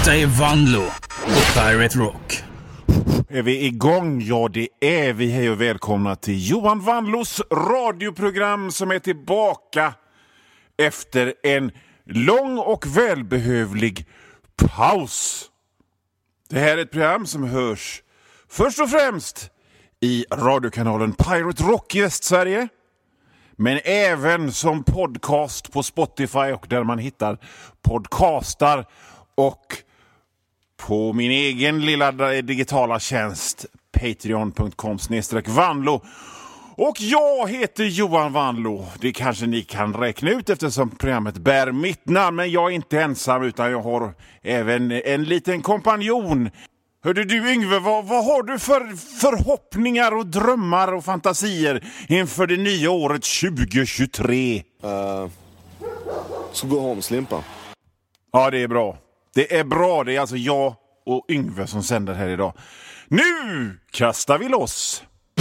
Detta är Vanlo och Pirate Rock. Är vi igång? Ja, det är vi. Hej och välkomna till Johan Vanlos radioprogram som är tillbaka efter en lång och välbehövlig paus. Det här är ett program som hörs först och främst i radiokanalen Pirate Rock i Västsverige, men även som podcast på Spotify och där man hittar podcastar, och på min egen lilla digitala tjänst patreon.com/vanlo. Och jag heter Johan Vanlo. Det kanske ni kan räkna ut eftersom programmet bär mitt namn, men jag är inte ensam utan jag har även en liten kompanjon. Hörde du Yngve, vad har du för förhoppningar och drömmar och fantasier inför det nya året 2023? Så gå hem, slimpa. Ja, det är bra. Det är bra, det är alltså jag och Yngve som sänder här idag. Nu kastar vi loss!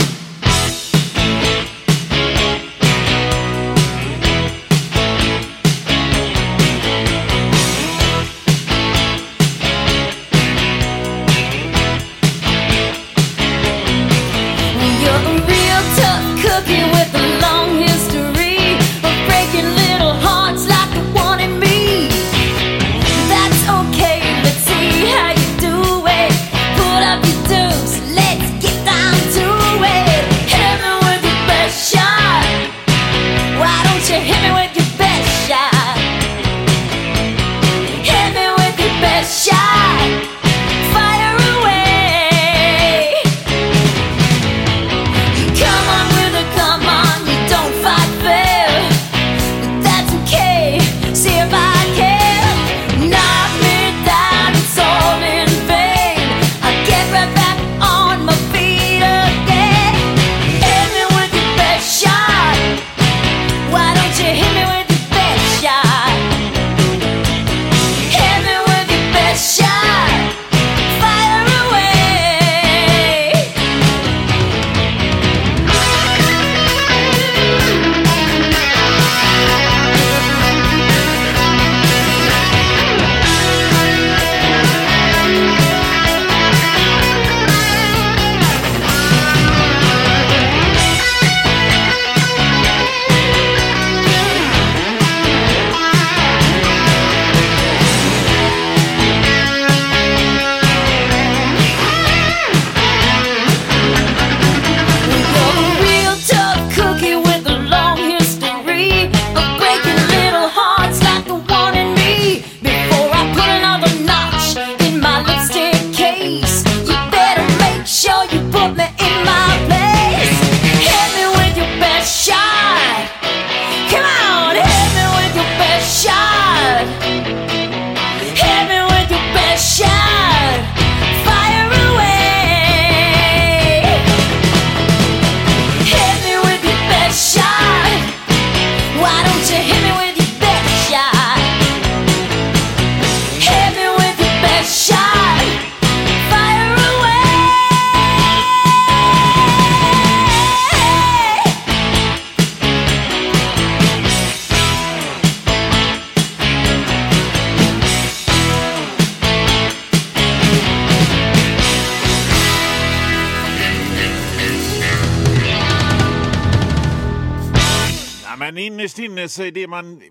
Men innerst inne så är det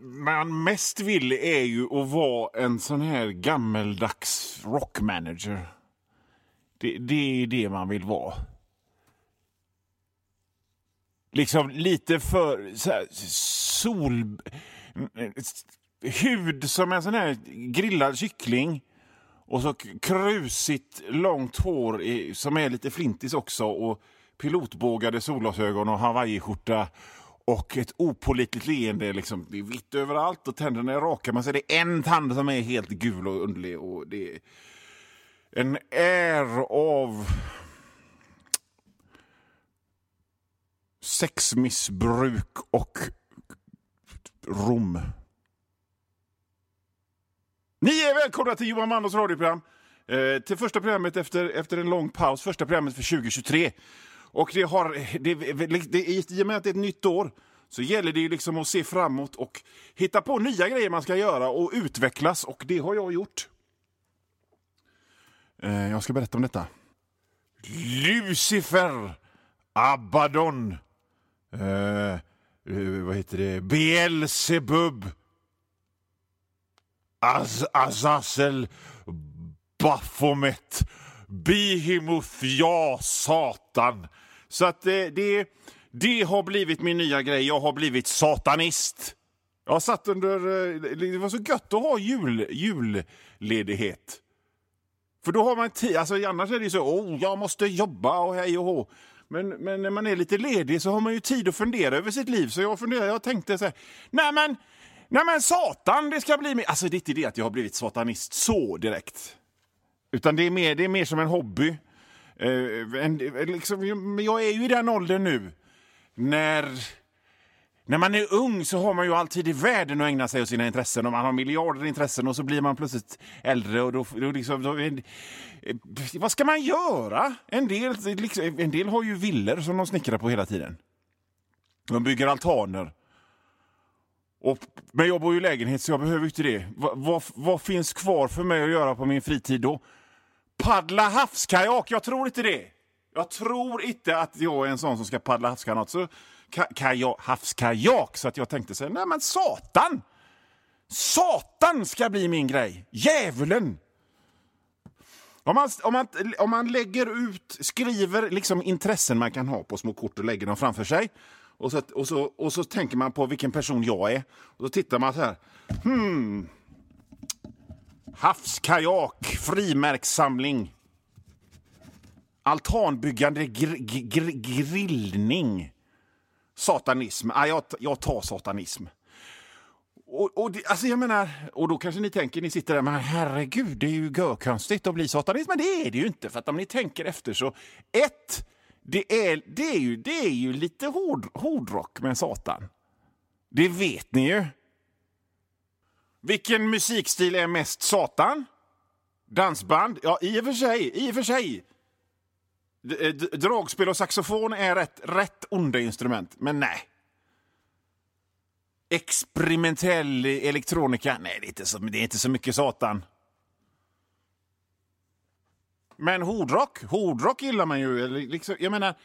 man mest vill är ju att vara en sån här gammeldags rockmanager. Det är det man vill vara. Liksom lite för så här, hud som en sån här grillad kyckling. Och så krusigt långt hår som är lite flintis också. Och pilotbågade solglasögon och Hawaii-skjorta. Och ett opålitligt leende, liksom, det är vitt överallt och tänderna är raka. Man ser det är en tand som är helt gul och underlig. Och det är en av sexmissbruk och rom. Ni är välkomna till Johan Mannos radioprogram. Till första programmet efter en lång paus. Första programmet för 2023. Och i och med att det är ett nytt år så gäller det ju liksom att se framåt och hitta på nya grejer man ska göra och utvecklas. Och det har jag gjort. Jag ska berätta om detta. Lucifer, Abaddon, vad heter det? Beelzebub, Azazel, Baphomet, Behemoth, ja, Satan. Så att det har blivit min nya grej. Jag har blivit satanist. Jag har satt det var så gött att ha julledighet. För då har man tid, alltså annars är det ju så, jag måste jobba och hej och hå. Men när man är lite ledig så har man ju tid att fundera över sitt liv. Så jag tänkte så här, nej men Satan, det ska bli mer. Alltså det är inte det att jag har blivit satanist så direkt. Utan det är mer som en hobby. Jag är ju i den åldern nu. När man är ung så har man ju alltid i världen att ägna sig åt sina intressen. Och man har miljarder intressen och så blir man plötsligt äldre. Och då vad ska man göra? En del har ju villor som de snickrar på hela tiden. De bygger altaner. Men jag bor ju i lägenhet så jag behöver inte det. Vad finns kvar för mig att göra på min fritid då? Paddla havskajak, jag tror inte det. Jag tror inte att jag är en sån som ska paddla havskajak. Så havskajak, så att jag tänkte så här, nej men Satan ska bli min grej. Djävulen. Om man lägger ut, skriver liksom intressen man kan ha på små kort och lägger dem framför sig. Och så tänker man på vilken person jag är. Och så tittar man så här. Havskajak, frimärkssamling. Altanbyggande grillning. Satanism. Jag tar satanism. Alltså jag menar, och då kanske ni tänker, ni sitter där, men herregud, det är ju görkonstigt att bli satanist. Men det är det ju inte, för att om ni tänker efter så det är ju lite hårdrock med Satan. Det vet ni ju. Vilken musikstil är mest Satan? Dansband? Ja, i och för sig. Dragspel och saxofon är rätt onda instrument, men nej. Experimentell elektronika, nej, det är inte så mycket Satan. Men hårdrock gillar man ju. Liksom, jag menar,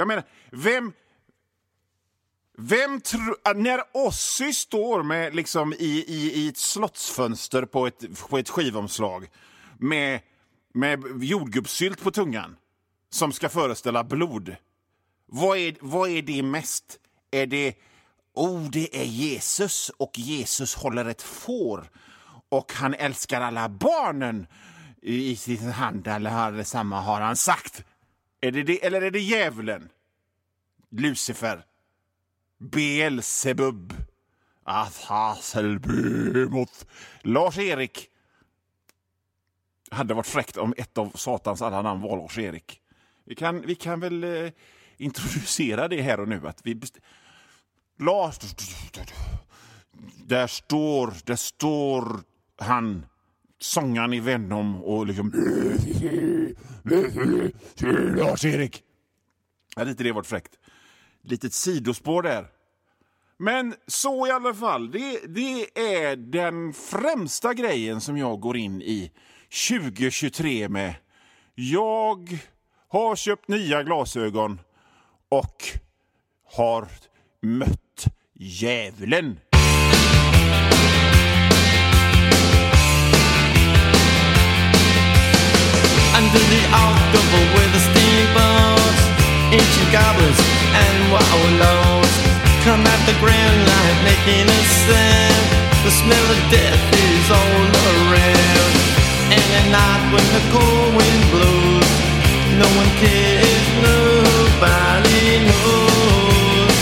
vem tror, när Ozzy står med liksom i ett slottsfönster på ett skivomslag med jordgubbssylt på tungan som ska föreställa blod. Vad är det mest? Är det det är Jesus, och Jesus håller ett får och han älskar alla barnen i sin hand, eller har det samma, har han sagt. Är det eller är det djävulen? Lucifer, Beelzebub, Azazel, Behemoth, Lars-Erik. Hade varit fräckt om ett av Satans alla namn var Lars-Erik. Vi kan väl introducera det här och nu, att vi Lars, där står han, sångaren i Venom, och liksom Lars-Erik. Hade inte det varit fräckt? Litet sidospår där. Men så i alla fall, det är den främsta grejen som jag går in i 2023 med. Jag har köpt nya glasögon och har mött djävulen. Under the October with the steamboats, ancient goblins and wallows come at the grand light making a sound. The smell of death is all around. And at night when the cold wind blows, no one cares, nobody knows.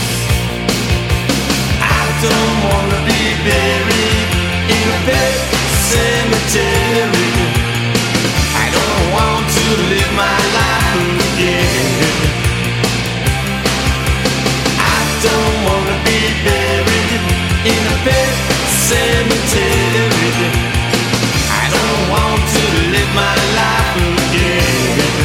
I don't wanna be buried in a pet cemetery. I don't want to live my life again. I don't wanna be buried in a pet cemetery. I don't want to live my life again.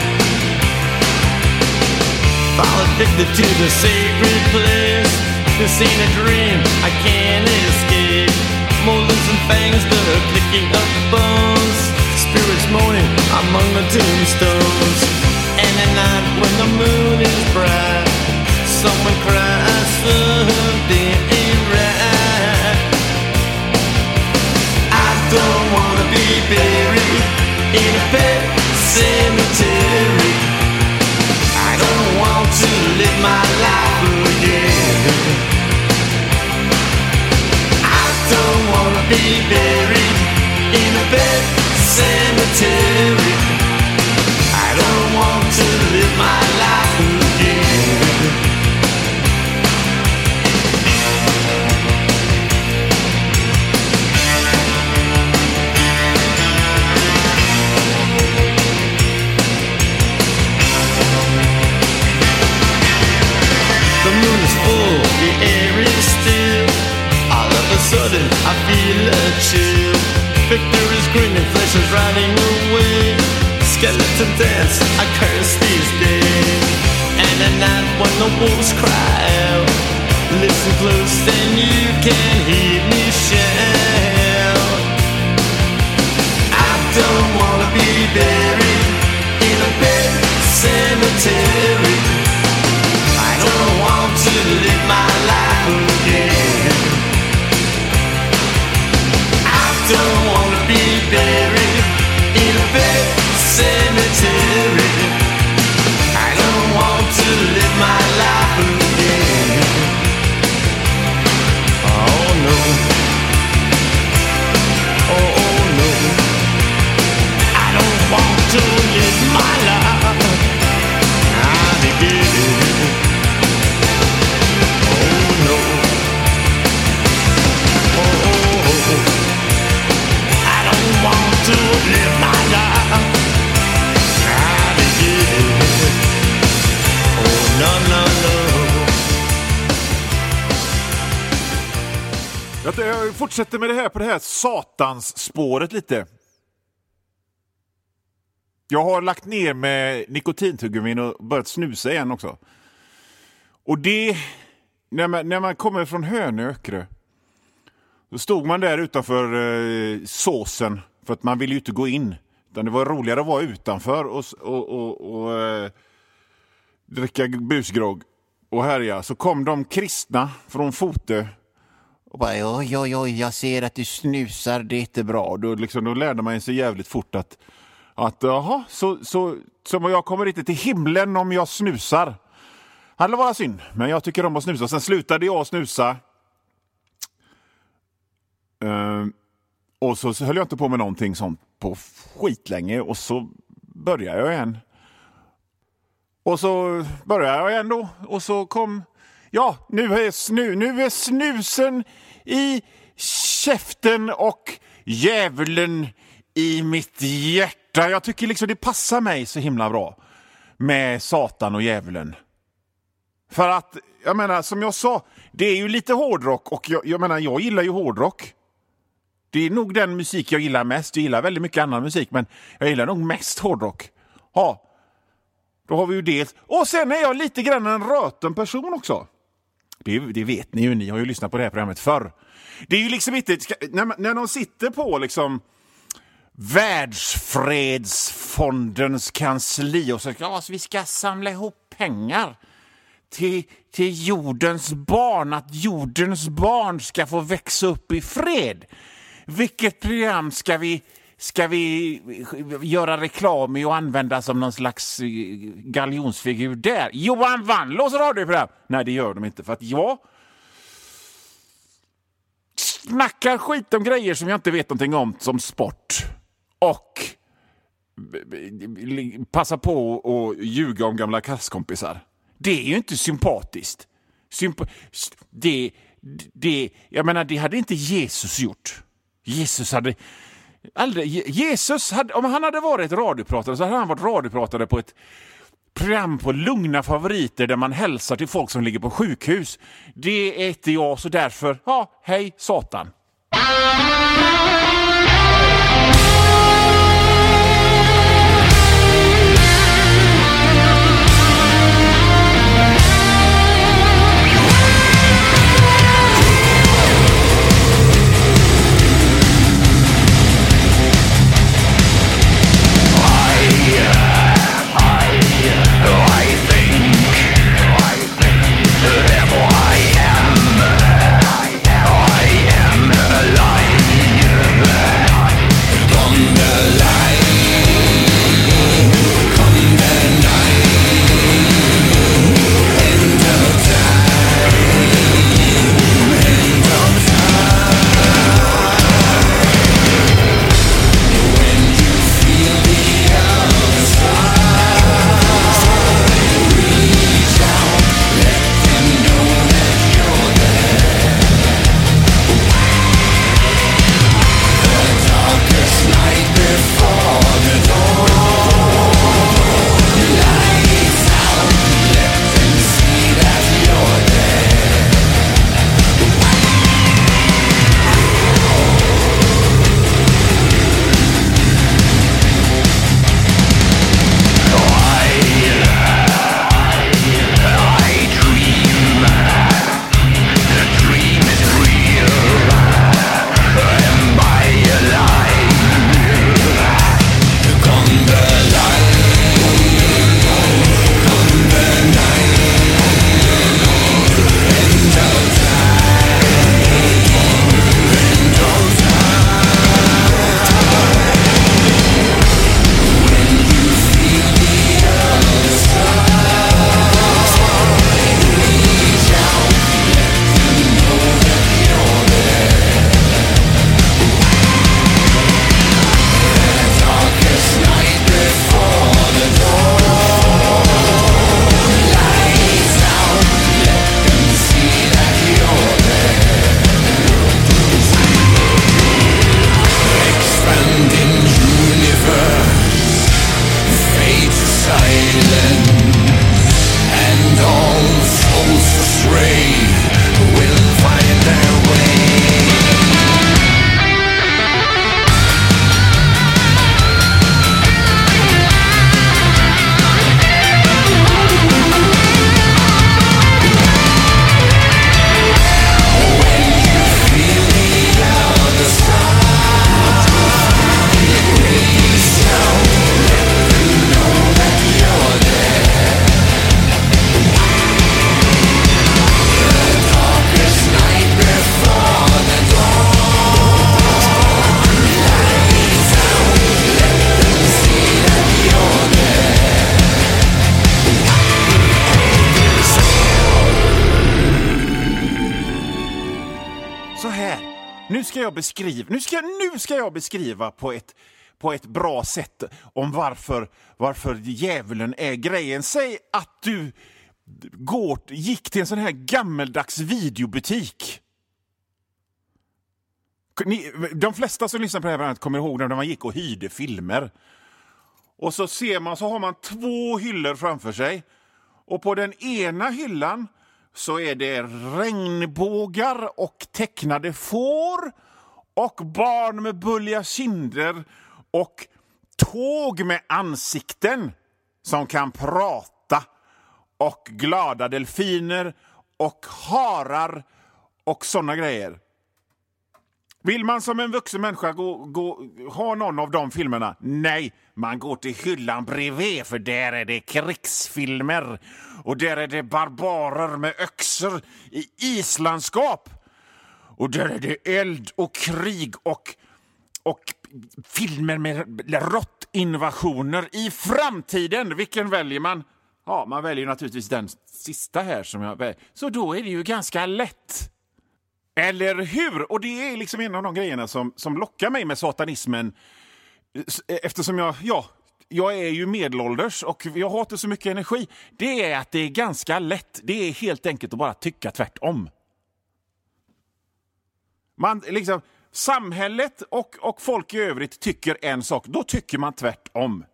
Fall addicted to the sacred place. This ain't a dream, I can't escape. Molars and fangs that are picking up bones. spirits moaning among the tombstones. And at night when the moon is bright, someone cries something ain't right. I don't wanna be buried in a pet cemetery. I don't want to live my life again. I don't wanna be buried in a pet cemetery. I don't want to live my life again. The moon is full, the air is still. All of a sudden I feel a chill. Victor is grinning, flesh is riding away. Skeleton dance, I curse these days. And at night when the wolves cry out, listen close and you can hear me shout. I don't wanna be buried in a pet cemetery. I don't want to live my life again. I don't wanna be buried in a pet cemetery. I don't want to live my life again. Oh no. Oh no. I don't want to live my life again. Oh no. Oh, I don't want to live my life again. Oh no, no, no. Jag fortsätter med det här på det här satans spåret lite. Jag har lagt ner med nikotintuggummin och börjat snusa igen också. Och det, när man kommer från Hönökrö, då stod man där utanför såsen för att man ville ju inte gå in. Utan det var roligare att vara utanför och dricka busgrogg och härja. Så kom de kristna från Fotö och bara oj, jag ser att du snusar, det är inte bra. Då lärde man sig jävligt fort att jaha, så jag kommer inte till himlen om jag snusar. Det var synd, men jag tycker om att snusa. Sen slutade jag snusa. Och så höll jag inte på med någonting sånt på skitlänge. Och så började jag igen. Och så började jag igen då. Och så kom... Ja, nu är snusen i käften och djävulen i mitt hjärta. Jag tycker liksom det passar mig så himla bra med Satan och djävulen. För att, jag menar, som jag sa, det är ju lite hårdrock. Och jag menar, jag gillar ju hårdrock. Det är nog den musik jag gillar mest. Jag gillar väldigt mycket annan musik, men jag gillar nog mest hårdrock. Ja, då har vi ju det. Och sen är jag lite grann en röten person också. Det vet ni ju, ni har ju lyssnat på det här programmet förr. Det är ju liksom inte, när de sitter på liksom Världsfredsfondens kansli och så vi ska samla ihop pengar till jordens barn, att jordens barn ska få växa upp i fred. Vilket program ska vi göra reklam i och använda som någon slags galjonsfigur där? Johan Vanlås radioprogram? Nej, det gör de inte, för att jag snackar skit om grejer som jag inte vet någonting om, som sport, och passa på att ljuga om gamla klasskompisar. Det är ju inte sympatiskt. Jag menar, det hade inte Jesus gjort. Om han hade varit radiopratare så hade han varit radiopratare på ett program på Lugna favoriter där man hälsar till folk som ligger på sjukhus. Det är inte jag, så därför, hej Satan. så här. Nu ska jag beskriva på ett bra sätt om varför djävulen är grejen. Säg att du gick till en sån här gammeldags videobutik. De flesta som lyssnar på det här programmet kommer ihåg när man gick och hyrde filmer. Och så har man 2 hyllor framför sig. Och på den ena hyllan så är det regnbågar och tecknade får och barn med bulliga kinder och tåg med ansikten som kan prata och glada delfiner och harar och såna grejer. Vill man som en vuxen människa ha någon av de filmerna? Nej, man går till hyllan bredvid, för där är det krigsfilmer. Och där är det barbarer med öxor i islandskap. Och där är det eld och krig och filmer med råttinvasioner i framtiden. Vilken väljer man? Ja, man väljer naturligtvis den sista här som jag väljer. Så då är det ju ganska lätt. Eller hur? Och det är liksom en av de grejerna som lockar mig med satanismen. Eftersom jag är ju medelålders och jag har inte så mycket energi. Det är att det är ganska lätt. Det är helt enkelt att bara tycka tvärtom. Samhället och folk i övrigt tycker en sak. Då tycker man tvärtom.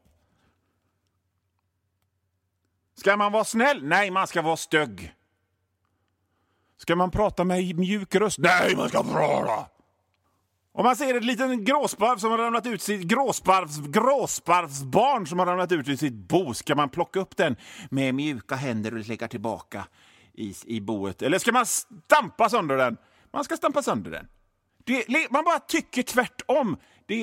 Ska man vara snäll? Nej, man ska vara stygg. Ska man prata med mjuk röst? Nej, man ska prata. Om man ser ett litet gråsparv som har ramlat ut sitt gråsparvsbarn som har ramlat ut ur sitt bo, ska man plocka upp den med mjuka händer och lägga tillbaka i boet? Eller ska man stampa sönder den? Man ska stampa sönder den. Man bara tycker tvärtom.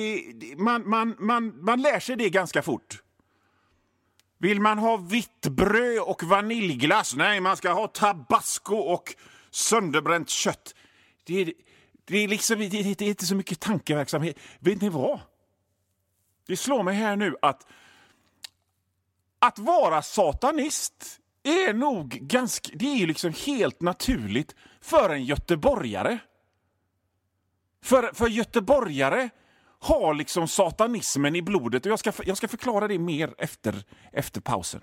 Man lär sig det ganska fort. Vill man ha vitt bröd och vaniljglass? Nej, man ska ha tabasco och sönderbränt kött. Det är inte så mycket tankeverksamhet. Vet ni vad? Det slår mig här nu att vara satanist är nog det är liksom helt naturligt för en göteborgare. För göteborgare har liksom satanismen i blodet, och jag ska förklara det mer efter pausen.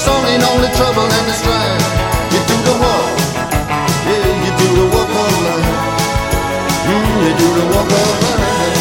it's only trouble and the strife. You do the walk, yeah, you do the walk of life. You do the walk of life.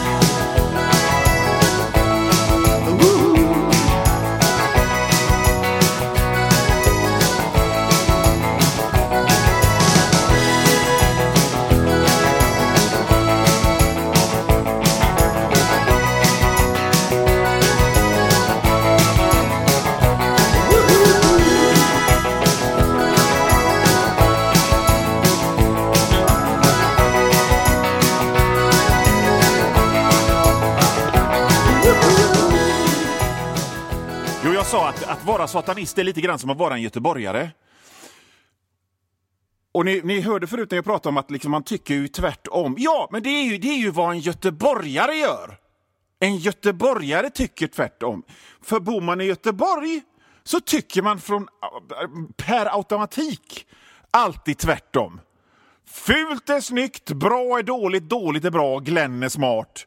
Att vara satanist är lite grann som att vara en göteborgare. Och ni hörde förut när jag pratade om att liksom man tycker ju tvärtom. Ja, men det är ju vad en göteborgare gör. En göteborgare tycker tvärtom. För bor man i Göteborg så tycker man per automatik alltid tvärtom. Fult är snyggt, bra är dåligt, dåligt är bra, Glenn är smart.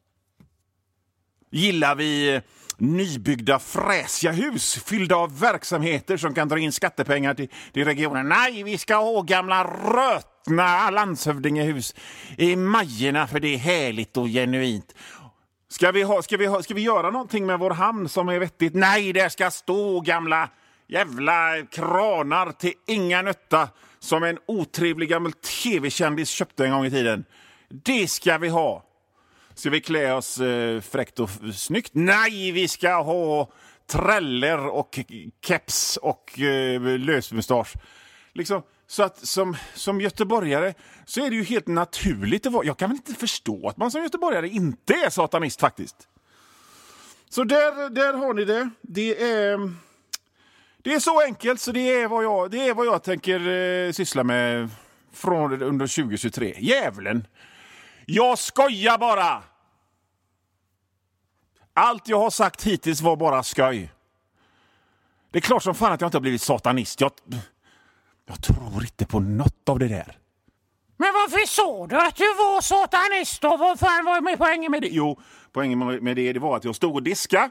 Gillar vi nybyggda fräsiga hus fyllda av verksamheter som kan dra in skattepengar till regionen? Nej, vi ska ha gamla rötna landshövdingehus i Majerna för det är härligt och genuint. Ska vi göra någonting med vår hamn som är vettigt? Nej, det ska stå gamla jävla kranar till inga nötta som en otrevlig gammal tv-kändis köpte en gång i tiden. Det ska vi ha. Ska vi klä oss fräckt och snyggt? Nej, vi ska ha träller och keps och lösmustasch. Liksom, så att som göteborgare så är det ju helt naturligt att vara. Jag kan väl inte förstå att man som göteborgare inte är satanist faktiskt. Så där har ni det. Det är så enkelt så det är vad jag tänker syssla med under 2023. Jävlen. Jag skojar bara. Allt jag har sagt hittills var bara skoj. Det är klart som fan att jag inte har blivit satanist. Jag tror inte på något av det där. Men varför sa du att du var satanist då? Vad fan var med poängen med det? Jo, poängen med det var att jag stod och diska.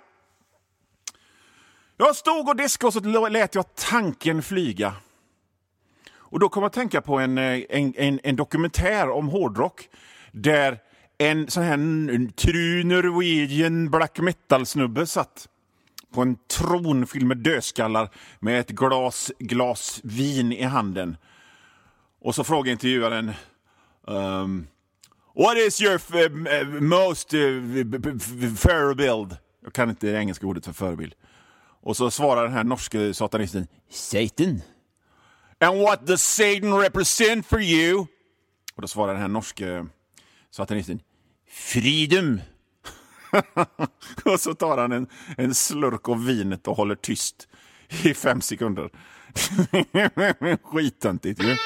Jag stod och diskade och så lät jag tanken flyga. Och då kom jag att tänka på en dokumentär om hårdrock. Där en sån här true Norwegian black metal-snubbe satt på en tron fylld med dödskallar med ett glas vin i handen. Och så frågade intervjuaren what is your most förebild? Jag kan inte det engelska ordet för förebild. Och så svarar den här norska satanisten Satan. And what does Satan represent for you? Och då svarar den här norska satanisten freedom. Och så tar han en slurk av vinet och håller tyst i 5 sekunder. Skitantigt ju.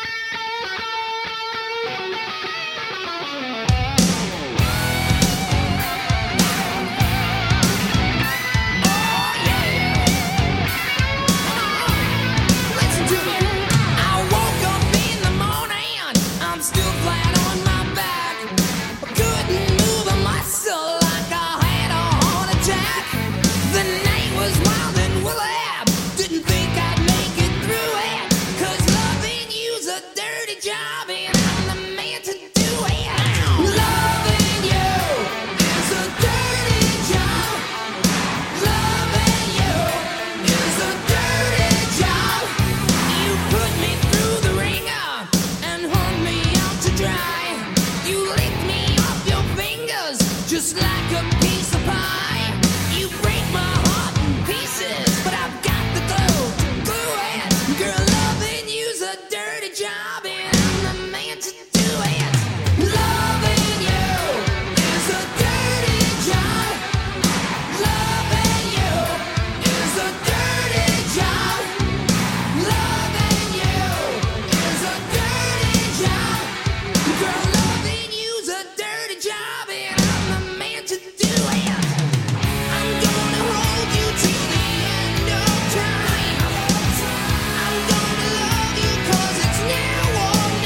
Now or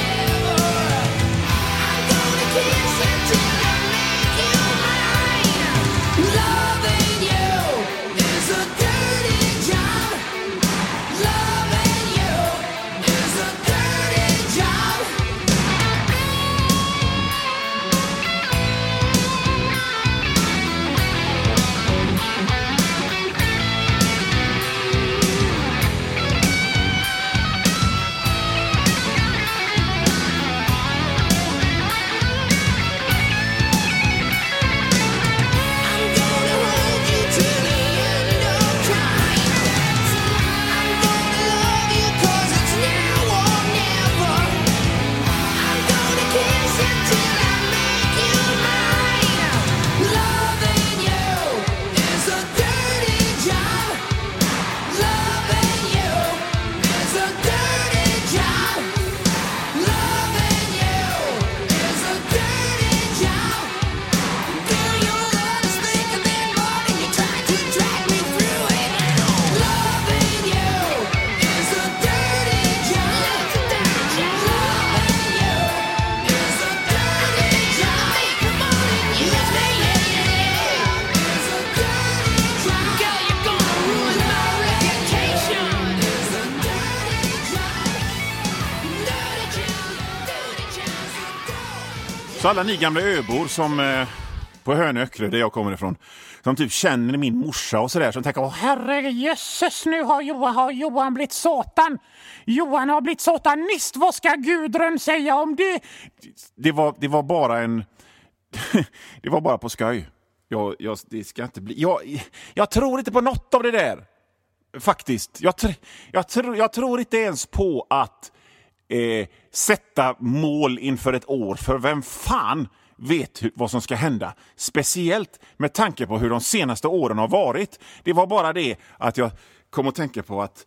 Så alla ni gamla öbor som på Hönöckle, där jag kommer ifrån, som typ känner min morsa och sådär, som tänker, herrejösses, nu har Johan blivit satan. Johan har blivit satanist. Vad ska Gudrun säga om det? Det var bara en... det var bara på skoj. Det ska inte bli... Jag tror inte på något av det där. Faktiskt. Jag tror inte ens på att sätta mål inför ett år. För vem fan vet vad som ska hända. Speciellt med tanke på hur de senaste åren har varit. Det var bara det att jag kom att tänka på att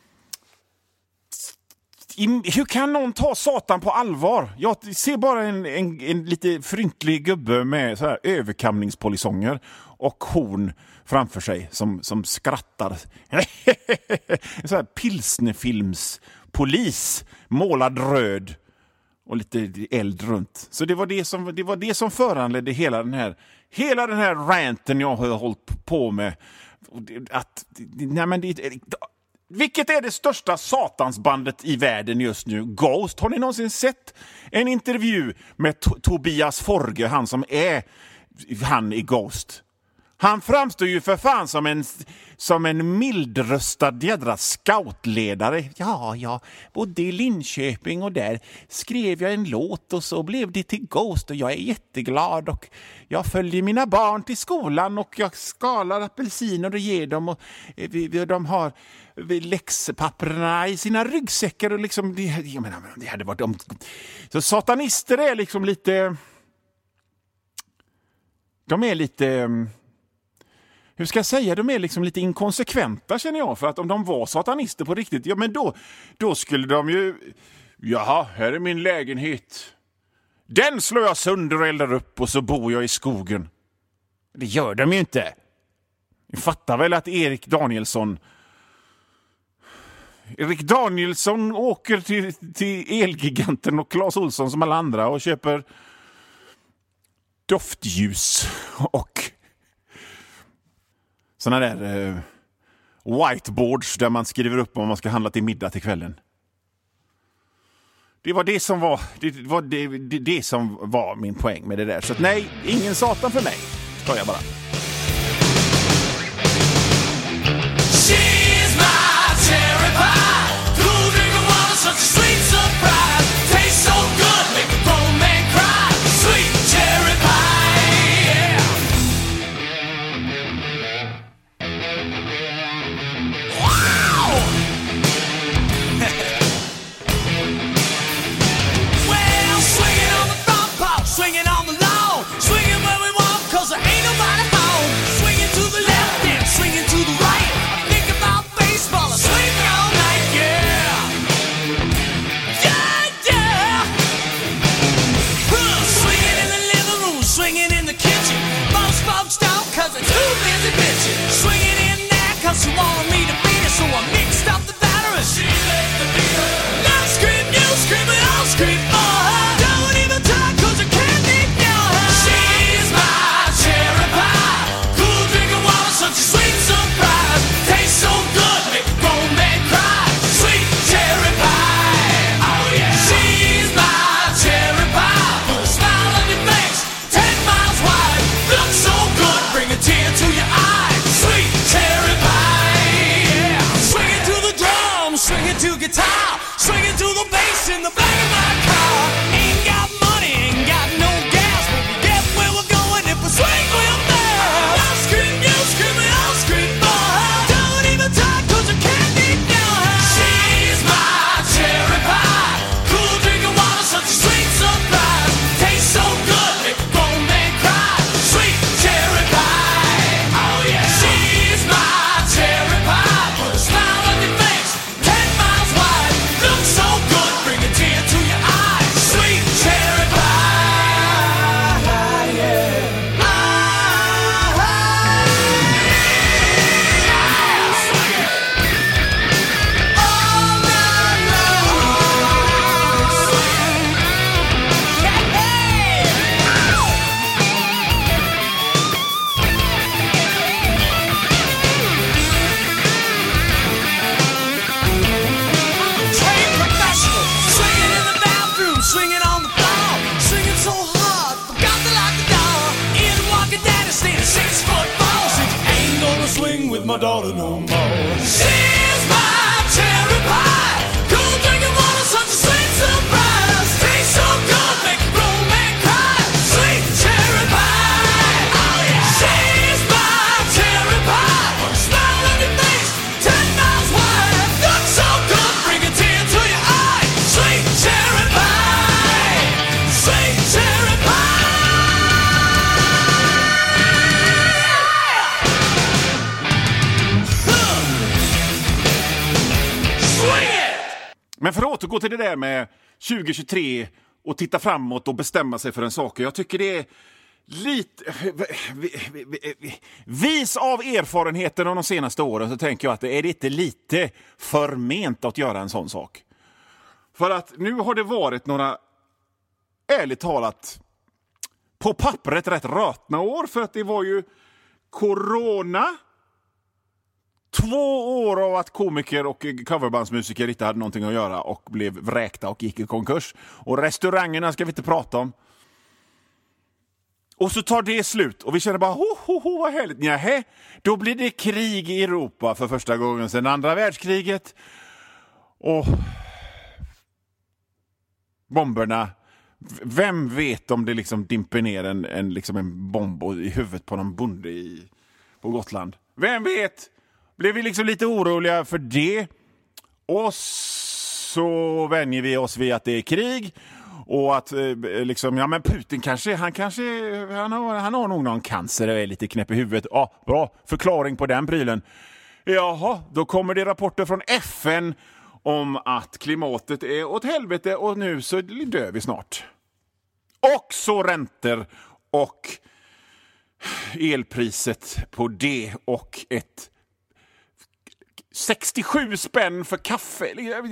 hur kan någon ta satan på allvar? Jag ser bara en lite fryntlig gubbe med så här överkamningspolisonger och horn framför sig som skrattar. Så här pilsnerfilmspolis målad röd och lite eld runt. Så det var det som föranledde hela den här ranten jag har hållit på med. Vilket är det största satansbandet i världen just nu? Ghost. Har ni någonsin sett en intervju med Tobias Forge, han som är han i Ghost? Han framstår ju för fan som en mildröstad jädra scoutledare. Ja, jag bodde i Linköping och där skrev jag en låt och så blev det till Ghost och jag är jätteglad och jag följer mina barn till skolan och jag skalar apelsiner och ger dem och de har läxpapperna i sina ryggsäckar och liksom det hade varit så satanister är liksom lite, de är lite, hur ska jag säga, de är liksom lite inkonsekventa känner jag, för att om de var satanister på riktigt, ja men då skulle de ju, jaha, här är min lägenhet, den slår jag sönder och eldar upp och så bor jag i skogen. Det gör de ju inte. Ni fattar väl att Erik Danielsson åker till Elgiganten och Claes Olsson som alla andra och köper doftljus och såna där whiteboards där man skriver upp om man ska handla till middag till kvällen. Det var det som var min poäng med det där. Så att nej, ingen satan för mig. Ska jag bara. She's my cherry pie. Cool drink of water, such a sweet surprise. Tastes so good, make a grown man cry. Sweet cherry pie, yeah. Wow! Well, swinging on the front porch, swinging on the lawn, swinging where we want, 'cause there ain't nobody home. Swinging to the left and swinging to the right. Think about baseball, I swing all night, yeah. Yeah, yeah. Swinging in the living room, swinging in the kitchen. Most folks don't 'cause they're too busy bitching. Swinging in there 'cause she wanted me to beat her, so I mixed up the batter and she let the beat her. Love scream, you scream, and I'll scream for her. Don't even talk 'cause I can't ignore her. She's my cherry pie. Cool drink of water, such a sweet surprise. Tastes so good, make a grown man cry. Sweet cherry pie, oh yeah. She's my cherry pie. Put a smile on your face, 10 miles wide. Looks so good, bring a tear to your eye. Sweet cherry pie, yeah. Swinging to the drum, swinging to guitar, swinging to the bass in the back of my car. Ain't got money, ain't got no gas, but we get where we're going if we swing real fast. I'll scream, you scream, and I'll scream for her. Don't even talk 'cause I can't ignore her. She's my cherry pie. Cool drink of water, such a sweet surprise. Tastes so good, make a grown man cry. Sweet cherry pie, oh yeah. She's my cherry pie. Put a smile on your face, 10 miles wide. Looks so good, bring a tear to your eye. Sweet cherry pie, yeah. All night long. Trained professional, swinging in the bathroom, swinging on the floor, swinging so hard my daughter no more. She's my cherry pie, cool drinking water, such a sweet surprise. Tastes so good, make a grown man cry. Sweet cherry pie, oh yeah. She's my cherry pie, smile on your face, 10 miles wide. Looks so good, bring a tear to your eye. Sweet cherry pie, sweet cherry pie. Men för att återgå till det där med 2023 och titta framåt och bestämma sig för en sak. Jag tycker det är lite... Vis av erfarenheten av de senaste åren så tänker jag att det är inte lite förment att göra en sån sak. För att nu har det varit några, ärligt talat, på pappret rätt rötna år. För att det var ju corona... 2 år av att komiker och coverbandsmusiker inte hade någonting att göra och blev vräkta och gick i konkurs. Och restaurangerna ska vi inte prata om. Och så tar det slut och vi känner bara vad härligt. Nähä, då blir det krig i Europa för första gången sedan andra världskriget. Och bomberna, vem vet om det liksom dimper ner en bomb i huvudet på någon bonde på Gotland. Vem vet? Blev vi liksom lite oroliga för det. Och så vänjer vi oss vid att det är krig. Och att liksom, ja men Putin han har nog någon cancer och är lite knäpp i huvudet. Ja, bra förklaring på den prylen. Jaha, då kommer det rapporter från FN om att klimatet är åt helvete och nu så dör vi snart. Och så räntor och elpriset på det och ett 67 spänn för kaffe.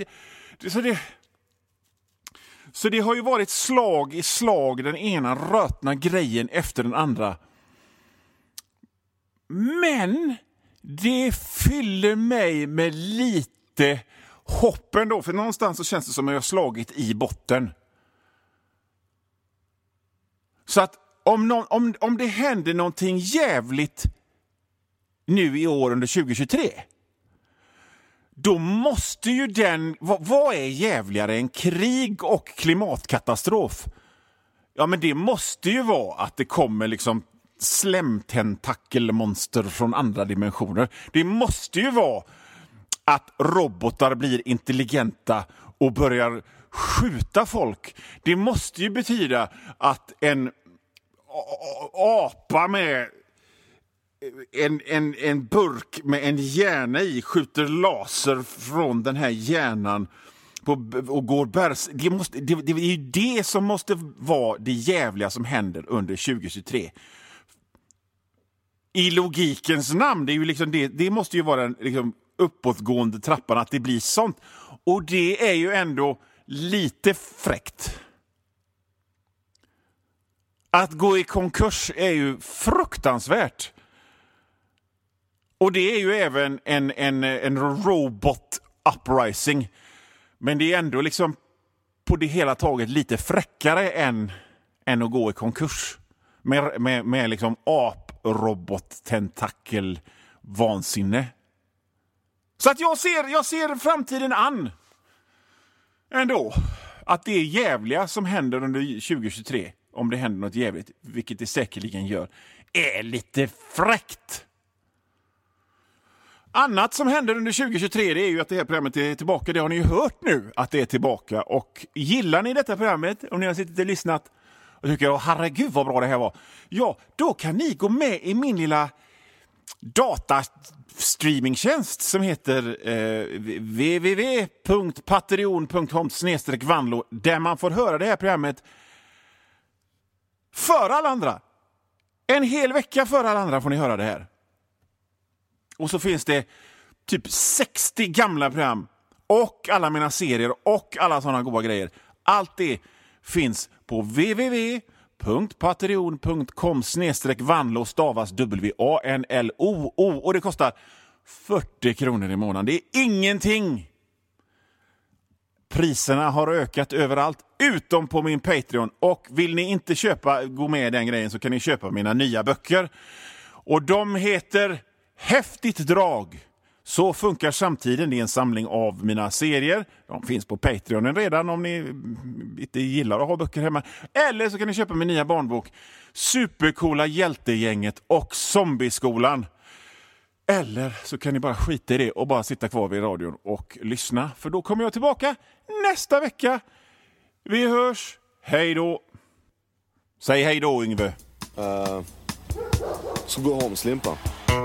Så det har ju varit slag i slag, den ena rötna grejen efter den andra. Men det fyller mig med lite hopp ändå, för någonstans så känns det som att jag har slagit i botten. Så att om det händer någonting jävligt nu i år under 2023, då måste ju vad är jävligare än krig och klimatkatastrof? Ja, men det måste ju vara att det kommer liksom slemtentakelmonster från andra dimensioner. Det måste ju vara att robotar blir intelligenta och börjar skjuta folk. Det måste ju betyda att en apa med en burk med en hjärna i skjuter laser från den här hjärnan och går bärs. Det är ju det som måste vara det jävliga som händer under 2023. I logikens namn, det är ju liksom det måste ju vara en liksom uppåtgående trappan att det blir sånt. Och det är ju ändå lite fräckt. Att gå i konkurs är ju fruktansvärt. Och det är ju även en robot uprising. Men det är ändå liksom på det hela taget lite fräckare än att gå i konkurs. Med liksom ap-robot-tentakel vansinne. Så att jag ser framtiden an. Ändå. Att det är jävliga som händer under 2023. Om det händer något jävligt, vilket det säkerligen gör, är lite fräckt. Annat som händer under 2023 det är ju att det här programmet är tillbaka. Det har ni ju hört nu att det är tillbaka. Och gillar ni detta programmet, om ni har suttit och lyssnat och tycker, herregud vad bra det här var. Ja, då kan ni gå med i min lilla datastreamingtjänst som heter www.patreon.com/vanlo, där man får höra det här programmet för alla andra. En hel vecka för alla andra får ni höra det här. Och så finns det typ 60 gamla program och alla mina serier och alla sådana goda grejer. Allt det finns på www.patreon.com/vanlo, stavas WANLO, och det kostar 40 kronor i månaden. Det är ingenting. Priserna har ökat överallt utom på min Patreon. Och vill ni inte gå med den grejen så kan ni köpa mina nya böcker. Och de heter häftigt drag. Så funkar samtiden. Det är en samling av mina serier. De finns på Patreonen redan om ni inte gillar att ha böcker hemma. Eller så kan ni köpa min nya barnbok Supercoola hjältegänget och Zombieskolan. Eller så kan ni bara skita i det och bara sitta kvar vid radion och lyssna. För då kommer jag tillbaka nästa vecka. Vi hörs. Hej då. Säg hej då, Yngve. Så gå hem, Slimpa.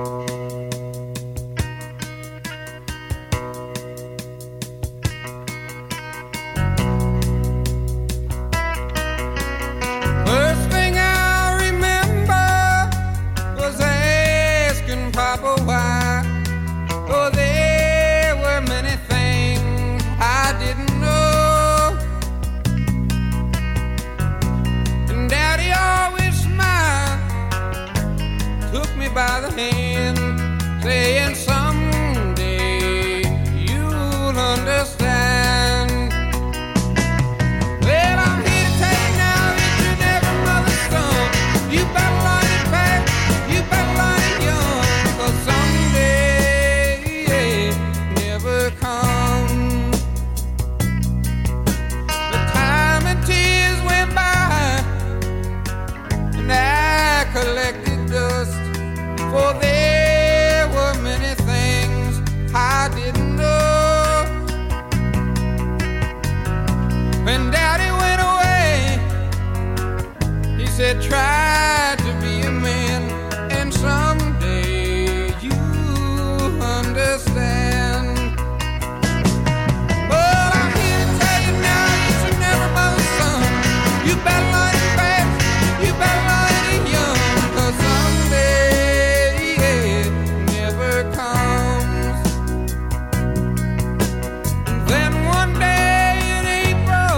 First thing I remember was asking Papa why. Oh, there were many things I didn't know. And Daddy always smiled, took me by the hand, saying someday you'll understand. Well, I'm here to tell you now that you're never mother's son. You better learn it fast, you better learn it young, 'cause someday never comes. The time and tears went by, and I collected dust, for there were many things I didn't know. When Daddy went away, he said, try to be a man, and someday you'll understand. But I'm here to tell you now, you should never mother's son. You better learn it fast, you better learn it young, 'cause someday never comes. And then one day in April,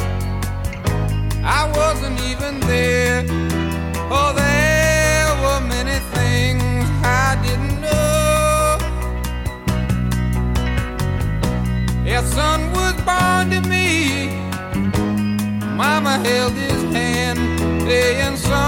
I wasn't even there. Oh, there were many things I didn't know. A son was born to me. Mama held his hand, saying, son,